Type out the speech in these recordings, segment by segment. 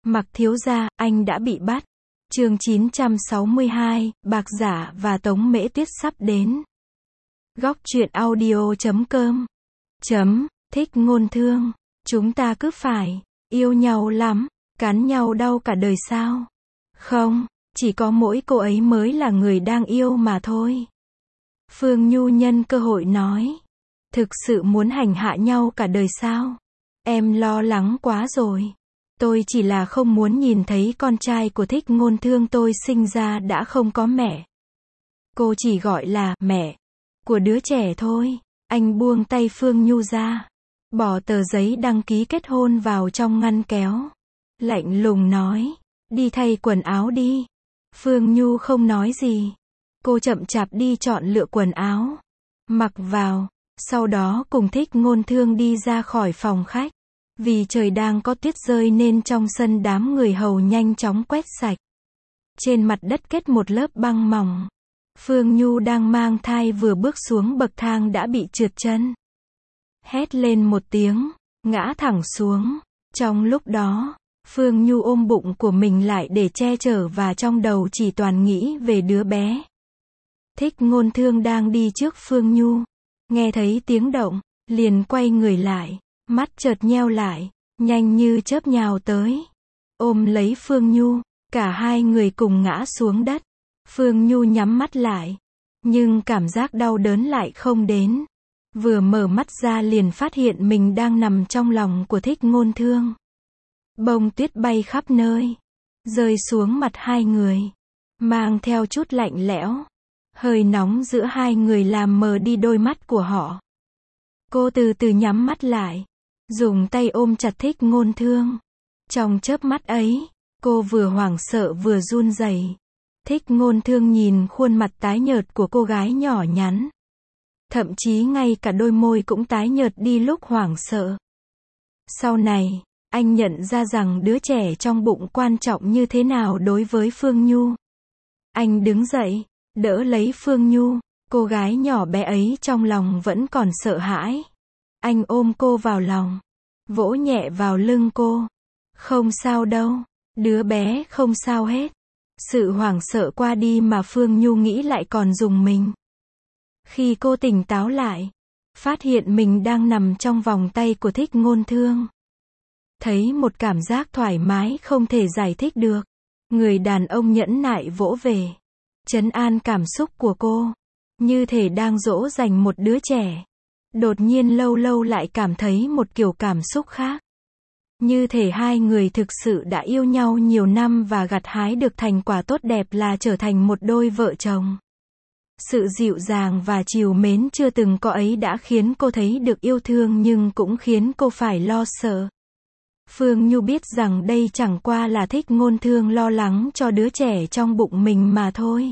Mặc thiếu gia, anh đã bị bắt. Chương 962, Bạc Giả và Tống Mễ Tuyết sắp đến. Góc truyện audio.com Thích ngôn thương. Chúng ta cứ phải yêu nhau lắm, cắn nhau đau cả đời sao? Không, chỉ có mỗi cô ấy mới là người đang yêu mà thôi. Phương Nhu nhân cơ hội nói. Thực sự muốn hành hạ nhau cả đời sao? Em lo lắng quá rồi. Tôi chỉ là không muốn nhìn thấy con trai của Thích ngôn thương tôi sinh ra đã không có mẹ. Cô chỉ gọi là mẹ của đứa trẻ thôi. Anh buông tay Phương Nhu ra, bỏ tờ giấy đăng ký kết hôn vào trong ngăn kéo. Lạnh lùng nói, đi thay quần áo đi. Phương Nhu không nói gì. Cô chậm chạp đi chọn lựa quần áo, mặc vào, sau đó cùng Thích ngôn thương đi ra khỏi phòng khách. Vì trời đang có tuyết rơi nên trong sân đám người hầu nhanh chóng quét sạch. Trên mặt đất kết một lớp băng mỏng. Phương Nhu đang mang thai vừa bước xuống bậc thang đã bị trượt chân. Hét lên một tiếng, ngã thẳng xuống. Trong lúc đó, Phương Nhu ôm bụng của mình lại để che chở và trong đầu chỉ toàn nghĩ về đứa bé. Thích ngôn thương đang đi trước Phương Nhu. Nghe thấy tiếng động, liền quay người lại. Mắt chợt nheo lại, nhanh như chớp nhào tới. Ôm lấy Phương Nhu, cả hai người cùng ngã xuống đất. Phương Nhu nhắm mắt lại, nhưng cảm giác đau đớn lại không đến. Vừa mở mắt ra liền phát hiện mình đang nằm trong lòng của Thích ngôn thương. Bông tuyết bay khắp nơi, rơi xuống mặt hai người, mang theo chút lạnh lẽo. Hơi nóng giữa hai người làm mờ đi đôi mắt của họ. Cô từ từ nhắm mắt lại, dùng tay ôm chặt Thích ngôn thương. Trong chớp mắt ấy, cô vừa hoảng sợ vừa run rẩy. Thích ngôn thương nhìn khuôn mặt tái nhợt của cô gái nhỏ nhắn. Thậm chí ngay cả đôi môi cũng tái nhợt đi lúc hoảng sợ. Sau này, anh nhận ra rằng đứa trẻ trong bụng quan trọng như thế nào đối với Phương Nhu. Anh đứng dậy, đỡ lấy Phương Nhu. Cô gái nhỏ bé ấy trong lòng vẫn còn sợ hãi. Anh ôm cô vào lòng, vỗ nhẹ vào lưng cô. Không sao đâu, đứa bé không sao hết. Sự hoảng sợ qua đi mà Phương Nhu nghĩ lại còn rùng mình. Khi cô tỉnh táo lại, phát hiện mình đang nằm trong vòng tay của Thích ngôn thương. Thấy một cảm giác thoải mái không thể giải thích được. Người đàn ông nhẫn nại vỗ về, trấn an cảm xúc của cô, như thể đang dỗ dành một đứa trẻ. Đột nhiên lâu lâu lại cảm thấy một kiểu cảm xúc khác. Như thể hai người thực sự đã yêu nhau nhiều năm và gặt hái được thành quả tốt đẹp là trở thành một đôi vợ chồng. Sự dịu dàng và trìu mến chưa từng có ấy đã khiến cô thấy được yêu thương nhưng cũng khiến cô phải lo sợ. Phương Nhu biết rằng đây chẳng qua là Thích ngôn thương lo lắng cho đứa trẻ trong bụng mình mà thôi.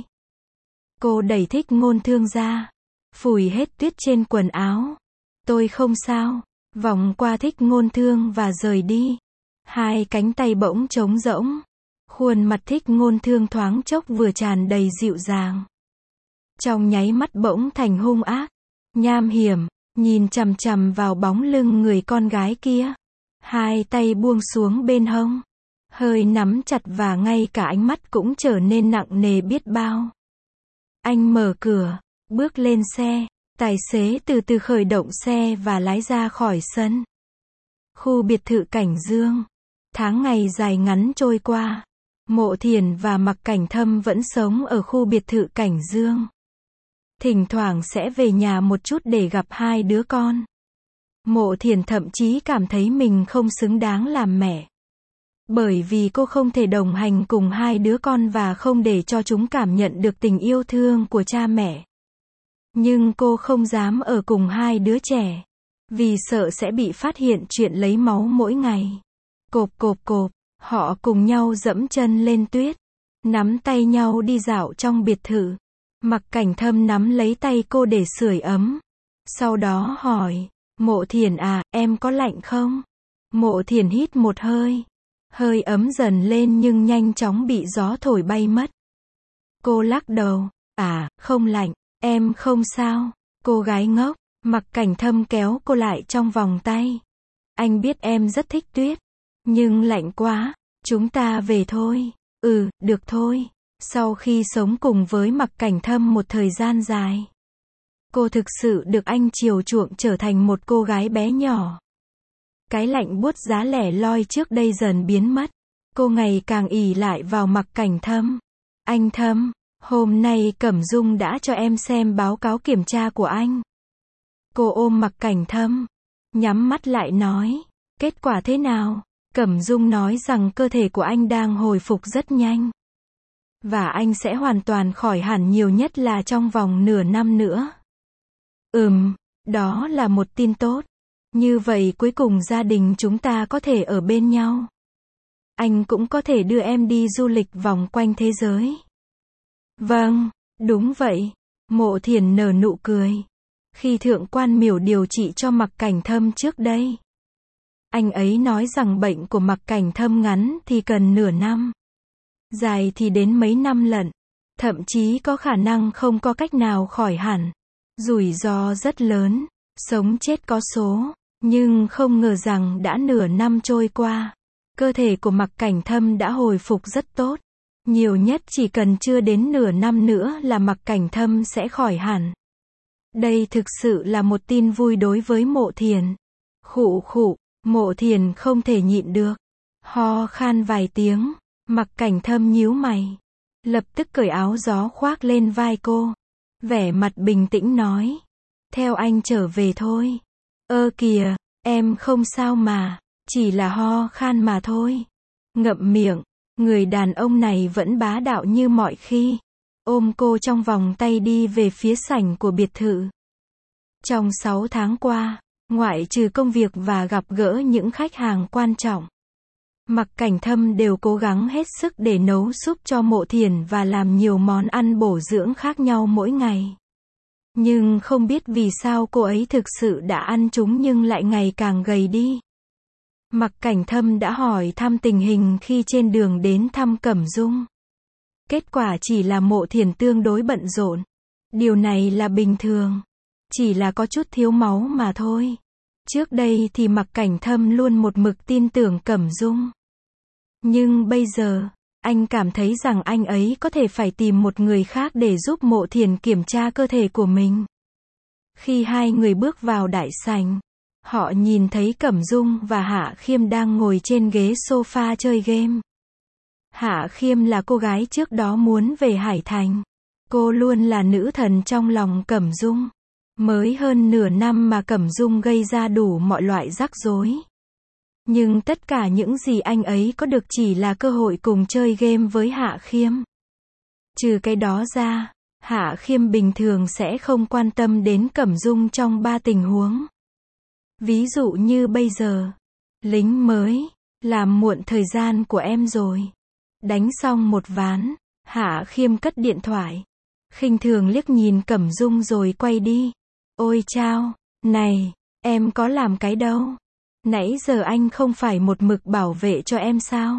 Cô đẩy Thích ngôn thương ra, phủi hết tuyết trên quần áo. Tôi không sao, vòng qua Thích ngôn thương và rời đi. Hai cánh tay bỗng trống rỗng. Khuôn mặt Thích ngôn thương thoáng chốc vừa tràn đầy dịu dàng, trong nháy mắt bỗng thành hung ác, nham hiểm, nhìn chằm chằm vào bóng lưng người con gái kia. Hai tay buông xuống bên hông, hơi nắm chặt và ngay cả ánh mắt cũng trở nên nặng nề biết bao. Anh mở cửa, bước lên xe. Tài xế từ từ khởi động xe và lái ra khỏi sân. Khu biệt thự Cảnh Dương. Tháng ngày dài ngắn trôi qua. Mộ Thiền và Mặc Cảnh Thâm vẫn sống ở khu biệt thự Cảnh Dương. Thỉnh thoảng sẽ về nhà một chút để gặp hai đứa con. Mộ Thiền thậm chí cảm thấy mình không xứng đáng làm mẹ. Bởi vì cô không thể đồng hành cùng hai đứa con và không để cho chúng cảm nhận được tình yêu thương của cha mẹ. Nhưng cô không dám ở cùng hai đứa trẻ, vì sợ sẽ bị phát hiện chuyện lấy máu mỗi ngày. Cộp cộp cộp, họ cùng nhau dẫm chân lên tuyết, nắm tay nhau đi dạo trong biệt thự. Mặc Cảnh Thâm nắm lấy tay cô để sưởi ấm. Sau đó hỏi, Mộ Thiền à, em có lạnh không? Mộ Thiền hít một hơi. Hơi ấm dần lên nhưng nhanh chóng bị gió thổi bay mất. Cô lắc đầu, không lạnh. Em không sao, cô gái ngốc. Mặc Cảnh Thâm kéo cô lại trong vòng tay. Anh biết em rất thích tuyết, nhưng lạnh quá, Chúng ta về thôi. Ừ, được thôi. Sau khi sống cùng với Mặc Cảnh Thâm một thời gian dài, cô thực sự được anh chiều chuộng trở thành một cô gái bé nhỏ. Cái lạnh buốt giá lẻ loi trước đây dần biến mất. Cô ngày càng ỷ lại vào Mặc Cảnh Thâm. Anh Thâm, hôm nay Cẩm Dung đã cho em xem báo cáo kiểm tra của anh. Cô ôm Mặc Cảnh Thâm, nhắm mắt lại nói, kết quả thế nào? Cẩm Dung nói rằng cơ thể của anh đang hồi phục rất nhanh. Và anh sẽ hoàn toàn khỏi hẳn nhiều nhất là trong vòng nửa năm nữa. Đó là một tin tốt. Như vậy cuối cùng gia đình chúng ta có thể ở bên nhau. Anh cũng có thể đưa em đi du lịch vòng quanh thế giới. Vâng, đúng vậy. Mộ Thiển nở nụ cười. Khi Thượng quan Miểu điều trị cho Mặc Cảnh Thâm trước đây, anh ấy nói rằng bệnh của Mặc Cảnh Thâm ngắn thì cần nửa năm, dài thì đến mấy năm lận. Thậm chí có khả năng không có cách nào khỏi hẳn. Rủi ro rất lớn, sống chết có số. Nhưng không ngờ rằng đã nửa năm trôi qua, cơ thể của Mặc Cảnh Thâm đã hồi phục rất tốt. Nhiều nhất chỉ cần chưa đến nửa năm nữa là Mặc Cảnh Thâm sẽ khỏi hẳn. Đây thực sự là một tin vui đối với Mộ Thiển. Khụ khụ, Mộ Thiển không thể nhịn được. Ho khan vài tiếng, Mặc Cảnh Thâm nhíu mày. Lập tức cởi áo gió khoác lên vai cô. Vẻ mặt bình tĩnh nói. Theo anh trở về thôi. Ơ kìa, em không sao mà. Chỉ là ho khan mà thôi. Ngậm miệng, người đàn ông này vẫn bá đạo như mọi khi. Ôm cô trong vòng tay đi về phía sảnh của biệt thự. Trong 6 tháng qua, ngoại trừ công việc và gặp gỡ những khách hàng quan trọng, Mặc Cảnh Thâm đều cố gắng hết sức để nấu súp cho Mộ Thiển và làm nhiều món ăn bổ dưỡng khác nhau mỗi ngày. Nhưng không biết vì sao cô ấy thực sự đã ăn chúng nhưng lại ngày càng gầy đi. Mặc Cảnh Thâm đã hỏi thăm tình hình khi trên đường đến thăm Cẩm Dung. Kết quả chỉ là Mộ Thiển tương đối bận rộn. Điều này là bình thường. Chỉ là có chút thiếu máu mà thôi. Trước đây thì Mặc Cảnh Thâm luôn một mực tin tưởng Cẩm Dung. Nhưng bây giờ, anh cảm thấy rằng anh ấy có thể phải tìm một người khác để giúp Mộ Thiển kiểm tra cơ thể của mình. Khi hai người bước vào đại sảnh, họ nhìn thấy Cẩm Dung và Hạ Khiêm đang ngồi trên ghế sofa chơi game. Hạ Khiêm là cô gái trước đó muốn về Hải Thành. Cô luôn là nữ thần trong lòng Cẩm Dung. Mới hơn nửa năm mà Cẩm Dung gây ra đủ mọi loại rắc rối. Nhưng tất cả những gì anh ấy có được chỉ là cơ hội cùng chơi game với Hạ Khiêm. Trừ cái đó ra, Hạ Khiêm bình thường sẽ không quan tâm đến Cẩm Dung trong 3 tình huống. Ví dụ như bây giờ, lính mới, làm muộn thời gian của em rồi. Đánh xong một ván, Hạ Khiêm cất điện thoại. Khinh thường liếc nhìn Cẩm Dung rồi quay đi. Ôi chao, này, em có làm cái đâu. Nãy giờ anh không phải một mực bảo vệ cho em sao?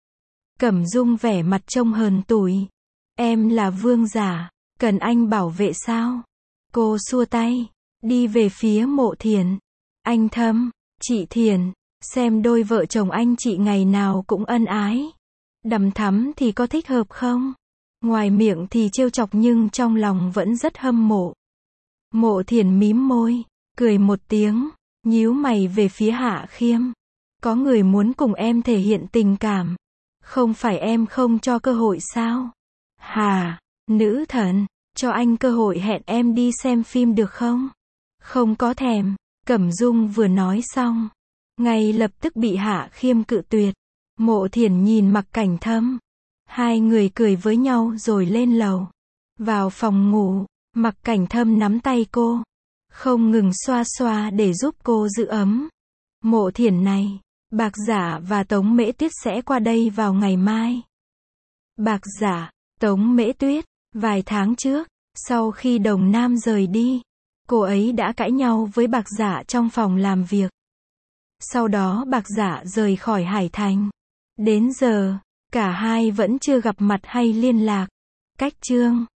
Cẩm Dung vẻ mặt trông hờn tủi. Em là vương giả, cần anh bảo vệ sao? Cô xua tay, đi về phía Mộ Thiển. Anh Thâm, chị Thiển, xem đôi vợ chồng anh chị ngày nào cũng ân ái. Đằm thắm thì có thích hợp không? Ngoài miệng thì trêu chọc nhưng trong lòng vẫn rất hâm mộ. Mộ Thiển mím môi, cười một tiếng, nhíu mày về phía Hạ Khiêm. Có người muốn cùng em thể hiện tình cảm. Không phải em không cho cơ hội sao? Hà, nữ thần, cho anh cơ hội hẹn em đi xem phim được không? Không có thèm. Cẩm Dung vừa nói xong, ngay lập tức bị Hạ Khiêm cự tuyệt. Mộ Thiển nhìn Mặc Cảnh Thâm. Hai người cười với nhau rồi lên lầu. Vào phòng ngủ, Mặc Cảnh Thâm nắm tay cô, không ngừng xoa xoa để giúp cô giữ ấm. Mộ Thiển này, Bạc Giả và Tống Mễ Tuyết sẽ qua đây vào ngày mai. Bạc Giả, Tống Mễ Tuyết, vài tháng trước, sau khi Đồng Nam rời đi, cô ấy đã cãi nhau với Bạc Giả trong phòng làm việc. Sau đó Bạc Giả rời khỏi Hải Thành. Đến giờ, cả hai vẫn chưa gặp mặt hay liên lạc. Cách chương